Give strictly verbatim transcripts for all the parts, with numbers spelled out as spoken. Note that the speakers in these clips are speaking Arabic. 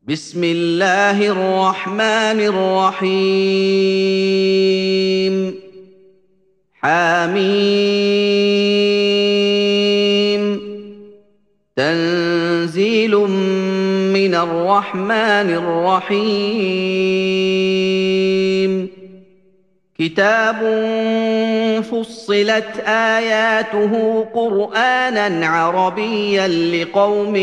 بسم الله الرحمن الرحيم حميم تنزيل من الرحمن الرحيم كتاب فصلت آياته قرآناً عربياً لقوم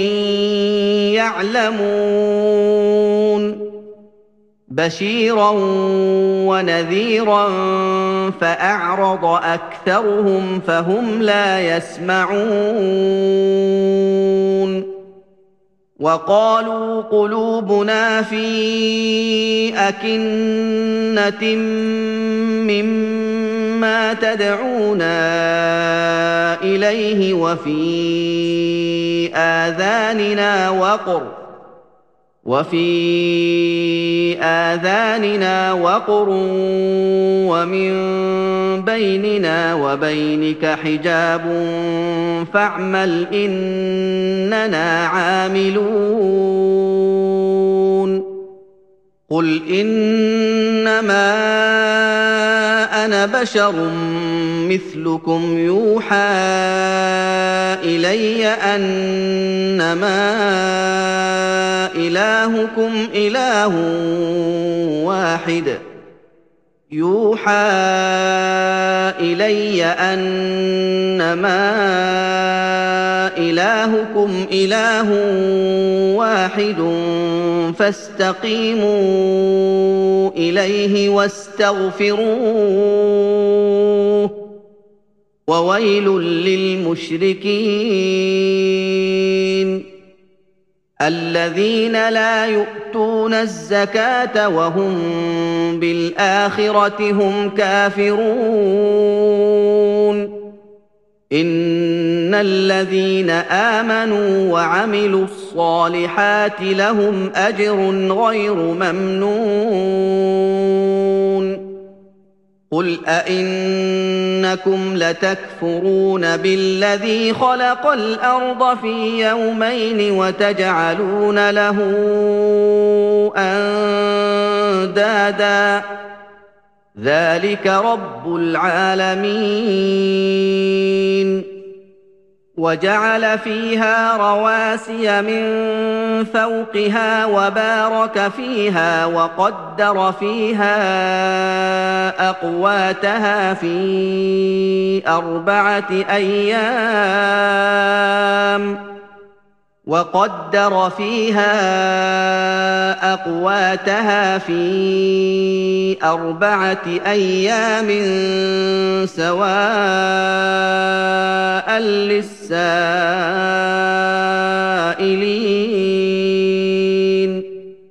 يعلمون بشيراً ونذيراً فأعرض أكثرهم فهم لا يسمعون وقالوا قلوبنا في أكنة مما تدعونا إليه وفي آذاننا وقر وفي آذاننا وقر ومن بيننا وبينك حجاب فاعمل إننا عاملون قل إنما أنا بشر مثلكم يوحى إلي أنما إلهكم إله واحد يوحى إلي أنما إلهكم إله واحد فاستقيموا إليه واستغفروه وويل للمشركين الذين لا يؤتون الزكاة وهم بالآخرة هم كافرون إن الذين آمنوا وعملوا الصالحات لهم أجر غير ممنون قل أئنكم لتكفرون بالذي خلق الأرض في يومين وتجعلون له أندادا ذلك رب العالمين وجعل فيها رواسي من فوقها وبارك فيها وقدر فيها أقواتها في أربعة أيام وقدر فيها أقواتها في أربعة أيام سواء للسائلين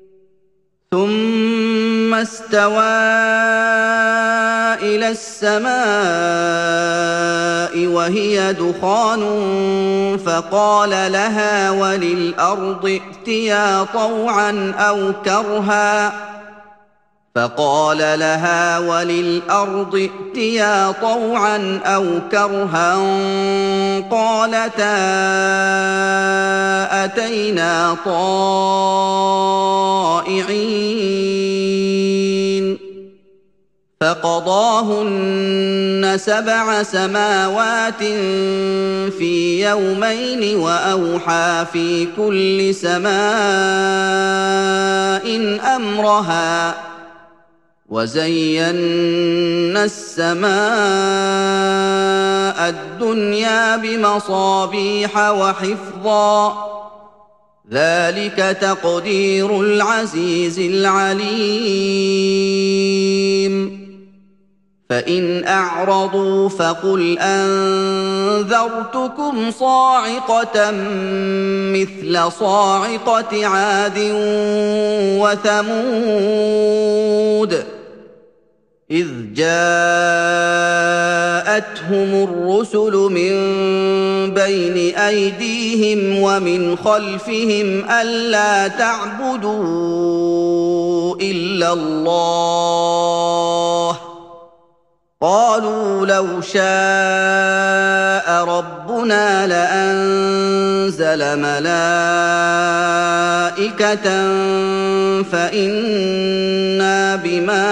ثم استوى إلى السماء وهي دخان فقال لها وللأرض ائتيا طوعا أو كرها فقال لها وللأرض ائتيا طوعا أو كرها قالتا أتينا طائعين فقضاهن سبع سماوات في يومين وأوحى في كل سماء أمرها وزينا السماء الدنيا بمصابيح وحفظا ذلك تقدير العزيز العليم فإن أعرضوا فقل أنذرتكم صاعقة مثل صاعقة عاد وثمود إذ جاءتهم الرسل من بين أيديهم ومن خلفهم ألا تعبدوا إلا الله قالوا لو شاء ربنا لأنزل ملائكة فإنا بما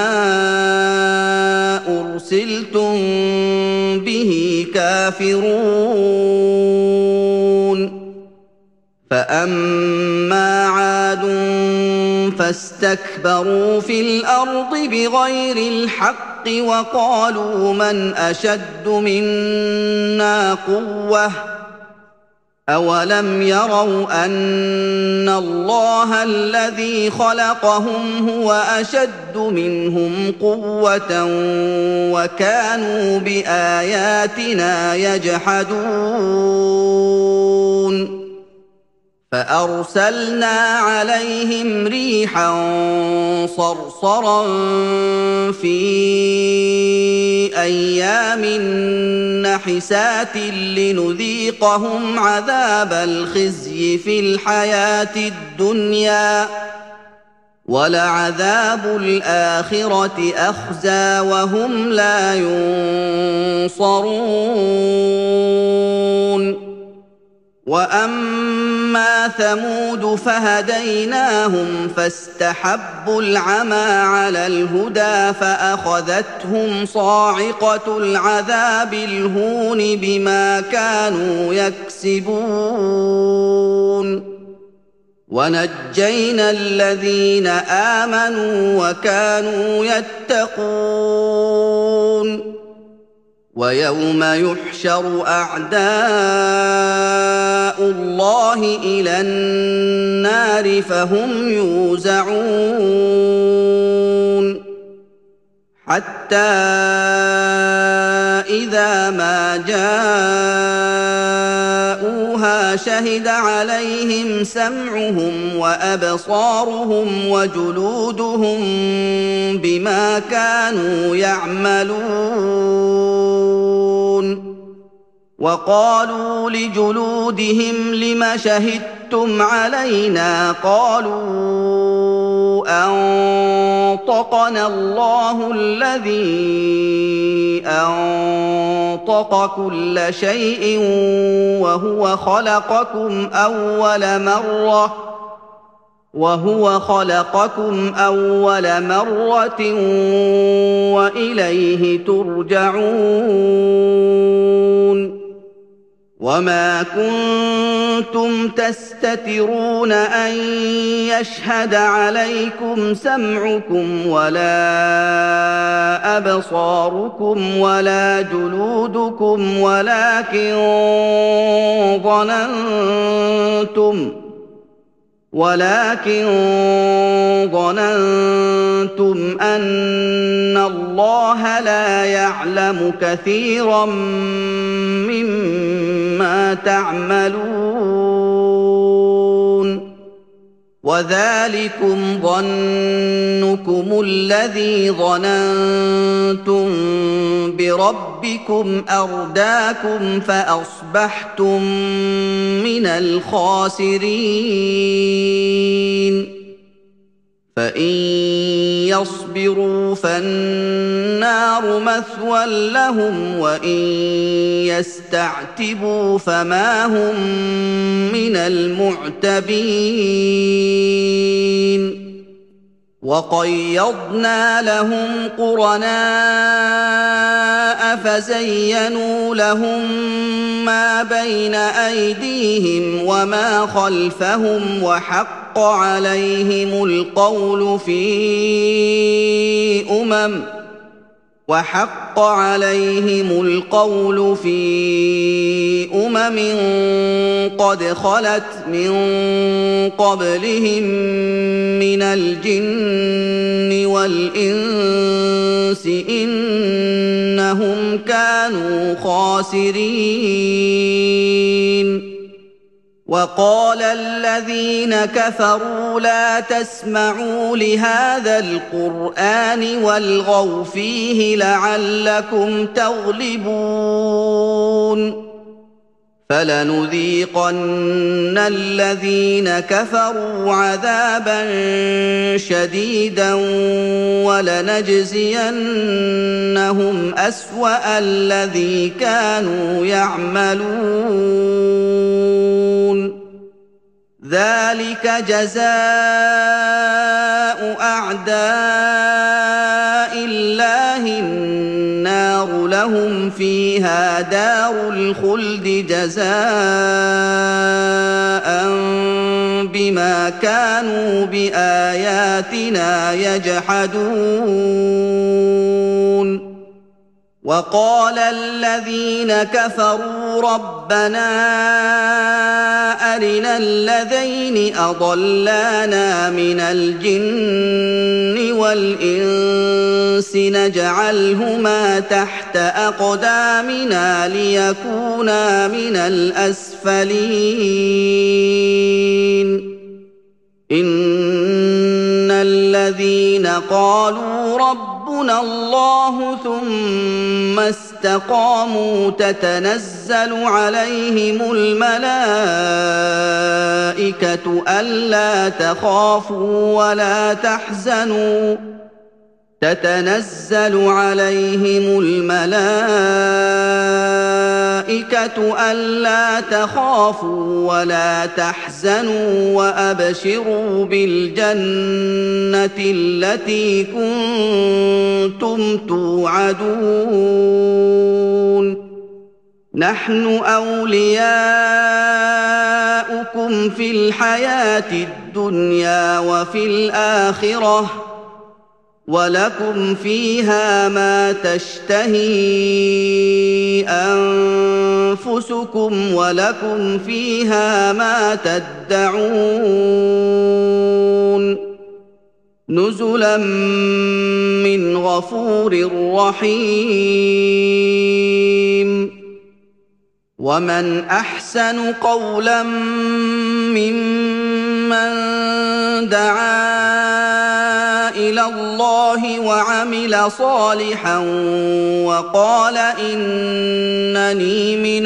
أرسلتم به كافرون فأما عاد فاستكبروا في الأرض بغير الحق وقالوا من أشد منا قوة أولم يروا أن الله الذي خلقهم هو أشد منهم قوة وكانوا بآياتنا يجحدون فأرسلنا عليهم ريحا صرصرا في أيام نحسات لنذيقهم عذاب الخزي في الحياة الدنيا ولعذاب الآخرة أخزى وهم لا ينصرون وأما ثمود فهديناهم فاستحبوا العمى على الهدى فأخذتهم صاعقة العذاب الهون بما كانوا يكسبون ونجينا الذين آمنوا وكانوا يتقون ويوم يحشر أعداء الله إلى النار فهم يوزعون حتى إذا ما جاءوها شهد عليهم سمعهم وأبصارهم وجلودهم بما كانوا يعملون وقالوا لجلودهم لم شهدتم علينا قالوا أنطقنا الله الذي أنطق كل شيء وهو خلقكم أول مرة وهو خلقكم أول مرة وإليه ترجعون وما كنتم تستترون أن يشهد عليكم سمعكم ولا أبصاركم ولا جلودكم ولكن ظننتم ولكن ظننتم أن الله لا يعلم كثيرا مما تعملون وذلكم ظنكم الذي ظننتم بربكم أرداكم فأصبحتم من الخاسرين فإن يصبروا فالنار مثوى لهم وإن يستعتبوا فما هم من المعتبين وقيضنا لهم قرناء فزينوا لهم ما بين أيديهم وما خلفهم وحق عليهم القول في أمم وحق عليهم القول في أمم قد خلت من قبلهم من الجن والإنس إنهم كانوا خاسرين وقال الذين كفروا لا تسمعوا لهذا القرآن والغوا فيه لعلكم تغلبون فلنذيقن الذين كفروا عذابا شديدا ولنجزينهم أسوأ الذي كانوا يعملون ذلك جزاء أعداء الله النار لهم فيها دار الخلد جزاء بما كانوا بآياتنا يجحدون وقال الذين كفروا ربنا أرنا الذين أضلانا من الجن والإنس نجعلهما تحت أقدامنا ليكونا من الأسفلين إن الذين قالوا ربنا الله ثم استقاموا تتنزل عليهم الملائكة ألا تخافوا ولا تحزنوا تتنزل عليهم الملائكة ألا تخافوا ولا تحزنوا وأبشروا بالجنة التي كنتم توعدون نحن أولياؤكم في الحياة الدنيا وفي الآخرة ولكم فيها ما تشتهي أنفسكم ولكم فيها ما تدعون نزلا من غفور رحيم ومن أحسن قولا ممن دعا إلى الله وعمل صالحا وقال إنني من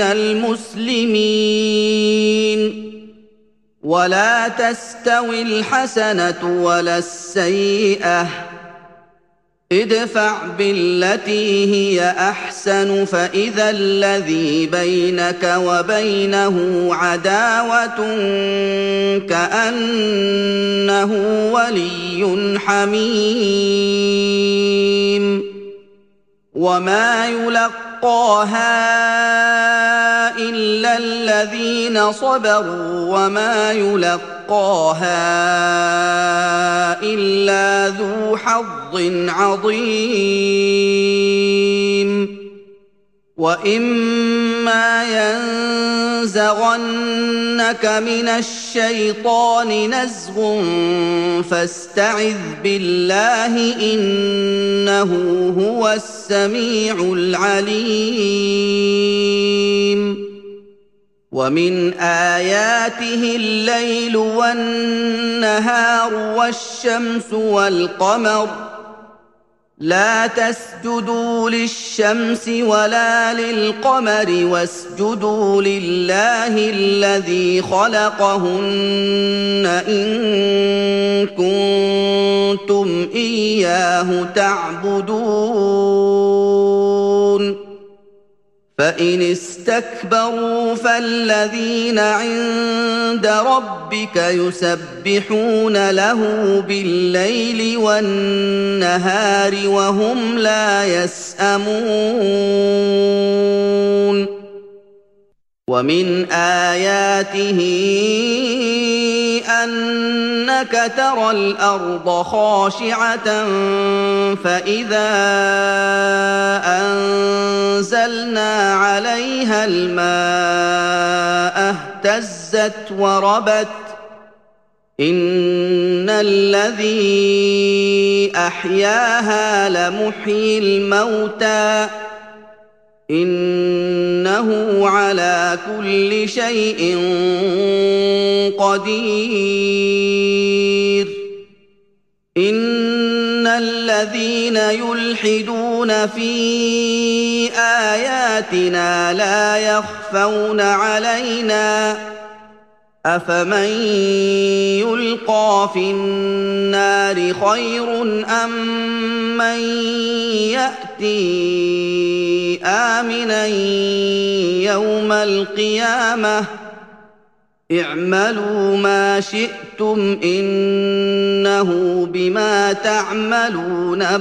المسلمين ولا تستوي الحسنة ولا السيئة ادفع بالتي هي أحسن فإذا الذي بينك وبينه عداوة كأنه ولي حميم وما يلقاها إلا الذين صبروا وما يلقاها إلا ذو حظ عظيم وإما ينزغنك من الشيطان نزغ فاستعذ بالله إنه هو السميع العليم ومن آياته الليل والنهار والشمس والقمر لا تسجدوا للشمس ولا للقمر واسجدوا لله الذي خلقهن إن كنتم إياه تعبدون فإن استكبروا فالذين عند ربك يسبحون له بالليل والنهار وهم لا يسأمون ومن آياته أنك ترى الأرض خاشعة فإذا أنزلنا عليها الماء اهتزت وربت إن الذي أحياها لمحيي الموتى إنه على كل شيء قدير إن الذين يلحدون في آياتنا لا يخفون يَخْفَوْنَ عَلَيْنَا أَفَمَن يُلْقَىٰ فِي النَّارِ خَيْرٌ أَم مَّن يَأْتِي آمِنًا يَوْمَ الْقِيَامَةِ اعْمَلُوا مَا شِئْتُمْ إِنَّهُ بِمَا تَعْمَلُونَ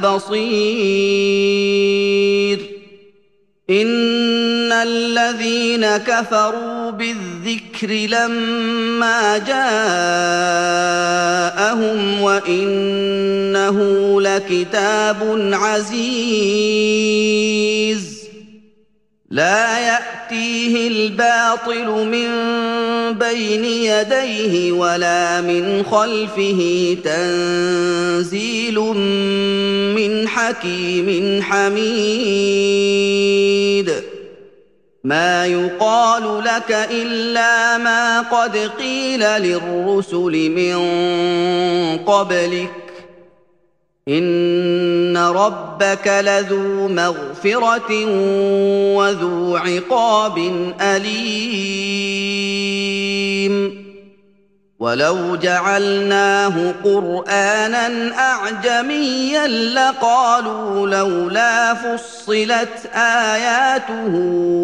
بَصِيرٌ إِنَّ الَّذِينَ كَفَرُوا بِالذِّكْرِ لَمَّا جَاءَهُمْ وَإِنَّهُ لَكِتَابٌ عَزِيزٌ لَا يَأْتِيهِ الْبَاطِلُ مِن بَيْنِ يَدَيْهِ وَلَا مِنْ خَلْفِهِ تَنزِيلٌ مِّنْ حَكِيمٍ حَمِيدٍ مَا يُقَالُ لَكَ إِلَّا مَا قَدْ قِيلَ لِلرُّسُلِ مِن قَبْلِكَ إِنَّ رَبَّكَ لَذُو مَغْفِرَةٍ وَذُو عِقَابٍ أَلِيمٍ وَلَوْ جَعَلْنَاهُ قُرْآنًا أَعْجَمِيًّا لَّقَالُوا لَوْلَا فُصِّلَتْ آيَاتُهُ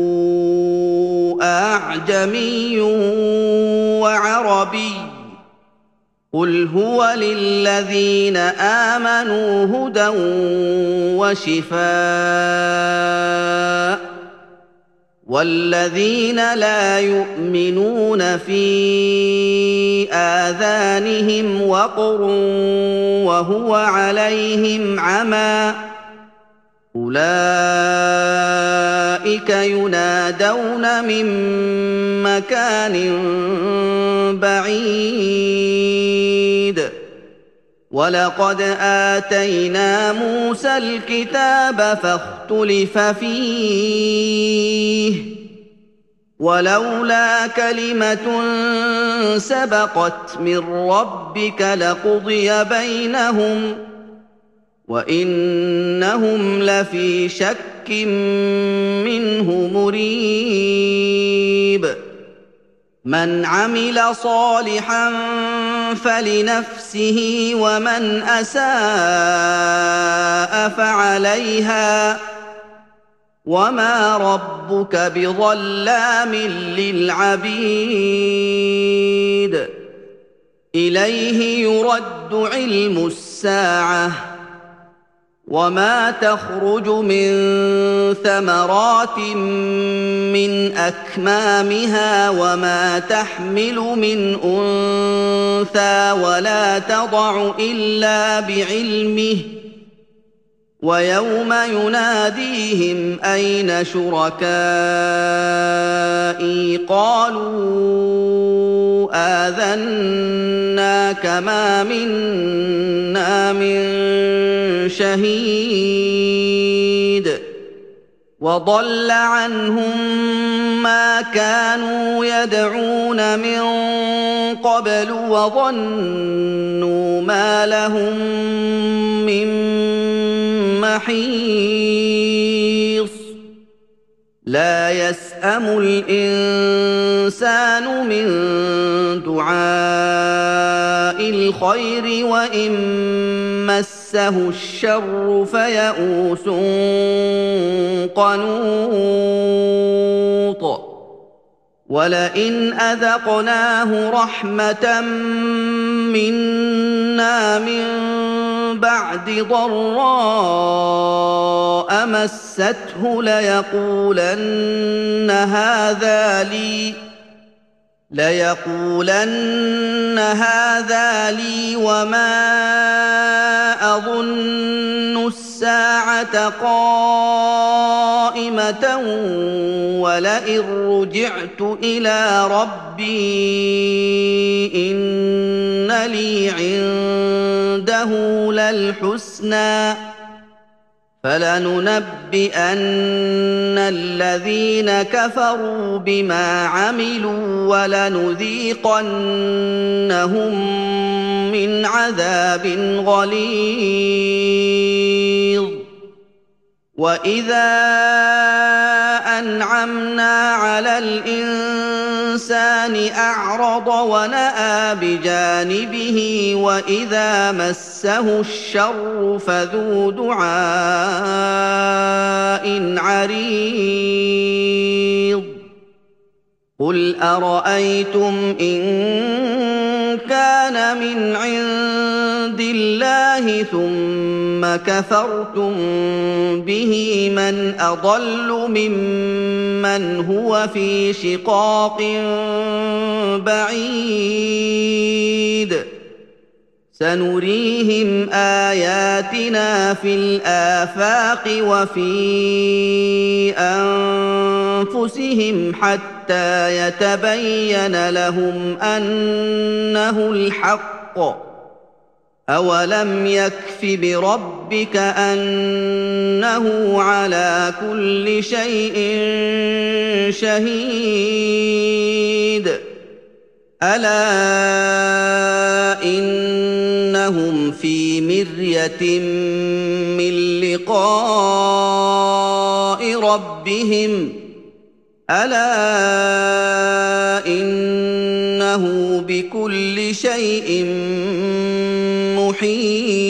أَأَعْجَمِيٌّ وَعَرَبِيٌّ قُلْ هُوَ لِلَّذِينَ آمَنُوا هُدًى وَشِفَاءٌ وَالَّذِينَ لَا يُؤْمِنُونَ فِي آذَانِهِمْ وَقْرٌ وَهُوَ عَلَيْهِمْ عَمًى أُولَٰئِكَ يُنَادَوْنَ مِن مَّكَانٍ بَعِيدٍ وَلَقَدْ آتَيْنَا مُوسَى الْكِتَابَ فَاخْتُلِفَ فِيهِ وَلَوْلَا كَلِمَةٌ سَبَقَتْ مِن رَّبِّكَ لَقُضِيَ بَيْنَهُمْ وَإِنَّهُمْ لَفِي شَكٍّ مِّنْهُ مُرِيبٍ مَنْ عَمِلَ صَالِحًا فَلِنَفْسِهِ وَمَنْ أَسَاءَ فَعَلَيْهَا وَمَا رَبُّكَ بِظَلَّامٍ لِّلْعَبِيدِ إِلَيْهِ يُرَدُّ عِلْمُ السَّاعَةِ وَمَا تَخْرُجُ مِن ثَمَرَاتٍ مِّنْ أَكْمَامِهَا وَمَا تَحْمِلُ مِنْ أُنثَىٰ وَلَا تَضَعُ إِلَّا بِعِلْمِهِ وَيَوْمَ يُنَادِيهِمْ أَيْنَ شُرَكَائِي قَالُوا آذَنَّاكَ مَا مِنَّا مِن شَهِيدٍ وَضَلَّ عَنْهُم مَّا كَانُوا يَدْعُونَ مِن قَبْلُ وَظَنُّوا مَا لَهُم مِّن مَّحِيصٍ لَّا يَسْأَمُ الْإِنسَانُ مِن دُعَاءِ الْخَيْرِ وَإِن مَّسَّهُ الشَّرُّ فَيَئُوسٌ قَنُوطٌ وَلَئِنْ أَذَقْنَاهُ رَحْمَةً مِّنَّا مِن بَعْدِ ضَرَّاءَ مَسَّتْهُ لَيَقُولَنَّ هَٰذَا لِي لَيَقُولَنَّ هَٰذَا لِي وَمَا أَظُنُّ السَّاعَةَ قَائِمَةً وَلَئِن رُّجِعْتُ إِلَىٰ رَبِّي إِنَّ لِي عِندَهُ لَلْحُسْنَىٰ فَلَنُنَبِّئَنَّ الَّذِينَ كَفَرُوا بِمَا عَمِلُوا وَلَنُذِيقَنَّهُم مِّنْ عَذَابٍ غَلِيظٍ وَإِذَا أنعمنا على الإنسان أعرض ونأى بجانبه وإذا مسه الشر فذو دعاء عريض قل أرأيتم إن كان من عند الله ثم كفرتم به من أضل ممن هو في شقاق بعيد سنريهم آياتنا في الآفاق وفي أنفسهم حتى يتبين لهم أنه الحق أولم يكف بربك أنه على كل شيء شهيد ألا إنهم في مرية من لقاء ربهم ألا إنه بكل شيء محيط